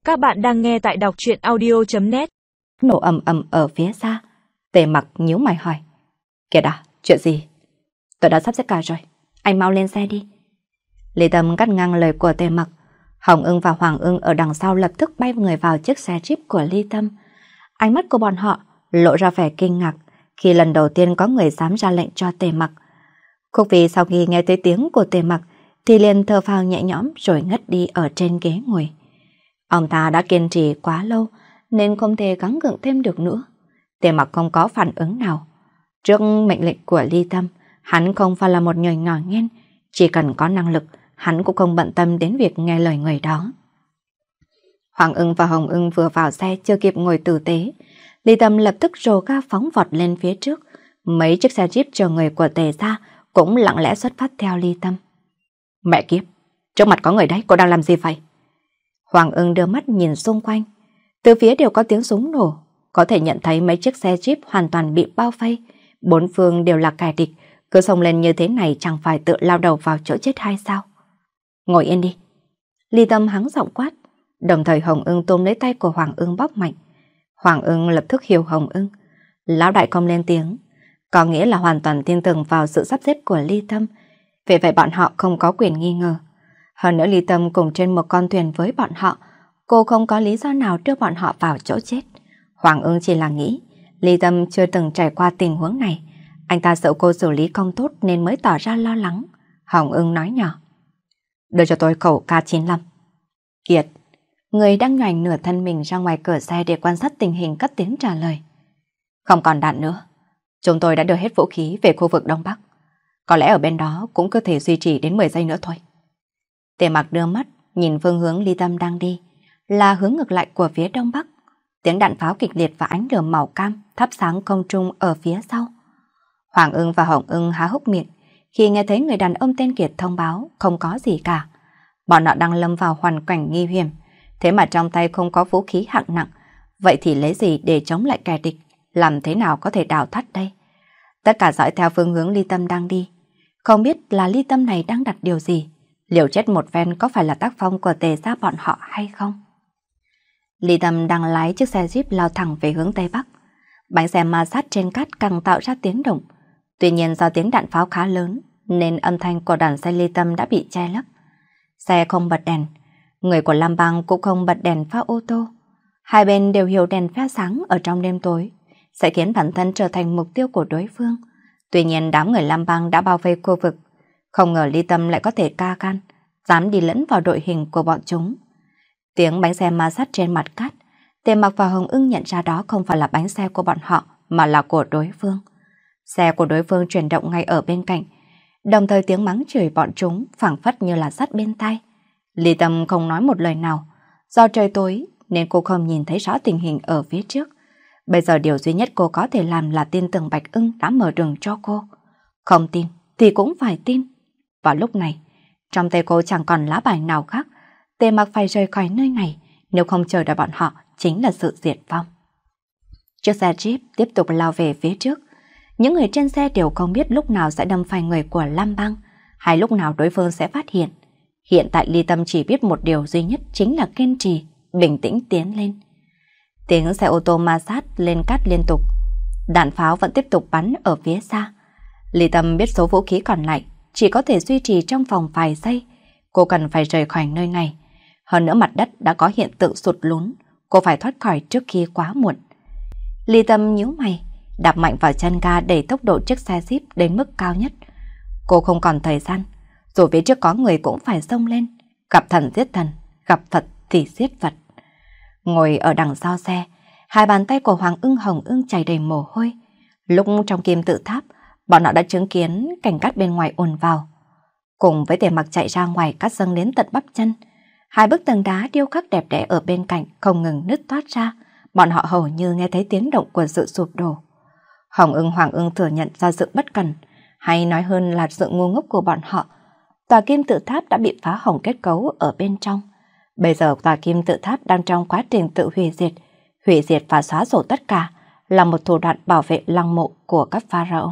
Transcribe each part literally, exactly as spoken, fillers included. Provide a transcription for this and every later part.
Các bạn đang nghe tại đọc truyện audio chấm net. Nổ ầm ầm ở phía xa. Tề Mặc nhíu mày hỏi. Kìa đã, chuyện gì? Tôi đã sắp xếp cả rồi, anh mau lên xe đi. Lý Tâm cắt ngang lời của Tề Mặc. Hồng Ưng và Hoàng Ưng ở đằng sau lập tức bay người vào chiếc xe Jeep của Lý Tâm. Ánh mắt của bọn họ lộ ra vẻ kinh ngạc khi lần đầu tiên có người dám ra lệnh cho Tề Mặc. Khúc Phi sau khi nghe thấy tiếng của Tề Mặc thì liền thở phào nhẹ nhõm rồi ngất đi ở trên ghế ngồi. Ông ta đã kiên trì quá lâu nên không thể gắng gượng thêm được nữa. Tề Mặc không có phản ứng nào. Trước mệnh lệnh của Lý Tâm, hắn không phải là một người ngỏ nghiến, chỉ cần có năng lực, hắn cũng không bận tâm đến việc nghe lời người đó. Hoàng Ưng và Hồng Ưng vừa vào xe chưa kịp ngồi tử tế, Lý Tâm lập tức rồ ga phóng vọt lên phía trước. Mấy chiếc xe Jeep chờ người của Tề gia cũng lặng lẽ xuất phát theo Lý Tâm. Mẹ kiếp, trước mặt có người đấy, cô đang làm gì vậy? Hoàng Ưng đưa mắt nhìn xung quanh. Từ phía đều có tiếng súng nổ, có thể nhận thấy mấy chiếc xe Jeep hoàn toàn bị bao vây. Bốn phương đều là kẻ địch, cứ xông lên như thế này chẳng phải tự lao đầu vào chỗ chết hay sao? Ngồi yên đi. Lý Tâm hắng giọng quát, đồng thời Hồng Ưng tôm lấy tay của Hoàng Ưng bóp mạnh. Hoàng Ưng lập tức hiểu Hồng Ưng. Lão đại không lên tiếng, có nghĩa là hoàn toàn tin tưởng vào sự sắp xếp của Lý Tâm. Vì vậy bọn họ không có quyền nghi ngờ. Hơn nữa Lý Tâm cùng trên một con thuyền với bọn họ, cô không có lý do nào đưa bọn họ vào chỗ chết. Hoàng Ưng chỉ là nghĩ Lý Tâm chưa từng trải qua tình huống này, anh ta sợ cô xử lý không tốt nên mới tỏ ra lo lắng. Hồng Ưng nói nhỏ, đưa cho tôi khẩu K chín lăm. Kiệt, người đang nhoành nửa thân mình ra ngoài cửa xe để quan sát tình hình cất tiếng trả lời. Không còn đạn nữa, chúng tôi đã đưa hết vũ khí về khu vực Đông Bắc. Có lẽ ở bên đó cũng có thể duy trì đến mười giây nữa thôi. Tề Mặc đưa mắt nhìn phương hướng Lý Tâm đang đi, là hướng ngược lại của phía Đông Bắc. Tiếng đạn pháo kịch liệt và ánh lửa màu cam thắp sáng không trung ở phía sau. Hoàng Ưng và Hồng Ưng há hốc miệng khi nghe thấy người đàn ông tên Kiệt thông báo không có gì cả. Bọn họ đang lâm vào hoàn cảnh nguy hiểm, thế mà trong tay không có vũ khí hạng nặng, vậy thì lấy gì để chống lại kẻ địch, làm thế nào có thể đào thoát đây? Tất cả dõi theo phương hướng Lý Tâm đang đi, không biết là Lý Tâm này đang đặt điều gì, liều chết một ven có phải là tác phong của Tề gia bọn họ hay không? Lý Tâm đang lái chiếc xe Jeep lao thẳng về hướng Tây Bắc. Bánh xe ma sát trên cát càng tạo ra tiếng động. Tuy nhiên do tiếng đạn pháo khá lớn nên âm thanh của đoàn xe Lý Tâm đã bị che lấp. Xe không bật đèn, người của Lam Bang cũng không bật đèn pha ô tô. Hai bên đều hiểu đèn pha sáng ở trong đêm tối sẽ khiến bản thân trở thành mục tiêu của đối phương. Tuy nhiên đám người Lam Bang đã bao vây khu vực, không ngờ Lý Tâm lại có thể ca can, dám đi lẫn vào đội hình của bọn chúng. Tiếng bánh xe ma sát trên mặt cát, Tề Mặc và Hồng Ưng nhận ra đó không phải là bánh xe của bọn họ mà là của đối phương. Xe của đối phương chuyển động ngay ở bên cạnh, đồng thời tiếng mắng chửi bọn chúng phảng phất như là sát bên tai. Lý Tâm không nói một lời nào, do trời tối nên cô không nhìn thấy rõ tình hình ở phía trước. Bây giờ điều duy nhất cô có thể làm là tin tưởng Bạch Ưng đã mở đường cho cô. Không tin thì cũng phải tin. Vào lúc này, trong tay cô chẳng còn lá bài nào khác, Tề Mặc phải rời khỏi nơi này, nếu không chờ đợi bọn họ chính là sự diệt vong. Chiếc xe Jeep tiếp tục lao về phía trước. Những người trên xe đều không biết lúc nào sẽ đâm phải người của Lam Bang, hay lúc nào đối phương sẽ phát hiện. Hiện tại Lý Tâm chỉ biết một điều duy nhất chính là kiên trì, bình tĩnh tiến lên. Tiếng xe ô tô ma sát lên cát liên tục. Đạn pháo vẫn tiếp tục bắn ở phía xa. Lý Tâm biết số vũ khí còn lại chỉ có thể duy trì trong vòng vài giây. Cô cần phải rời khỏi nơi này. Hơn nữa mặt đất đã có hiện tượng sụt lún, cô phải thoát khỏi trước khi quá muộn. Lý Tâm nhíu mày, đạp mạnh vào chân ga đẩy tốc độ chiếc xe Jeep đến mức cao nhất. Cô không còn thời gian, dù phía trước có người cũng phải xông lên. Gặp thần giết thần, gặp Phật thì giết Phật. Ngồi ở đằng sau xe, hai bàn tay của Hoàng Ưng Hồng Ưng chảy đầy mồ hôi. Lúc trong kim tự tháp, bọn họ đã chứng kiến cảnh cát bên ngoài ùn vào. Cùng với Tề Mặc chạy ra ngoài, cát dâng đến tận bắp chân. Hai bức tường đá điêu khắc đẹp đẽ ở bên cạnh không ngừng nứt toát ra, bọn họ hầu như nghe thấy tiếng động của sự sụp đổ. Hồng Ưng Hoàng Ưng thừa nhận ra sự bất cẩn, hay nói hơn là sự ngu ngốc của bọn họ. Tòa kim tự tháp đã bị phá hỏng kết cấu ở bên trong. Bây giờ tòa kim tự tháp đang trong quá trình tự hủy diệt, hủy diệt và xóa sổ tất cả là một thủ đoạn bảo vệ lăng mộ của các pharaoh.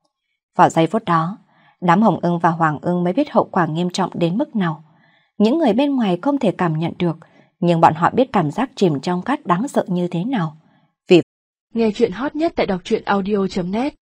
Vào giây phút đó, đám Hồng Ưng và Hoàng Ưng mới biết hậu quả nghiêm trọng đến mức nào. Những người bên ngoài không thể cảm nhận được, nhưng bọn họ biết cảm giác chìm trong cát đáng sợ như thế nào. Vì nghe chuyện hot nhất tại đọc truyện audio chấm net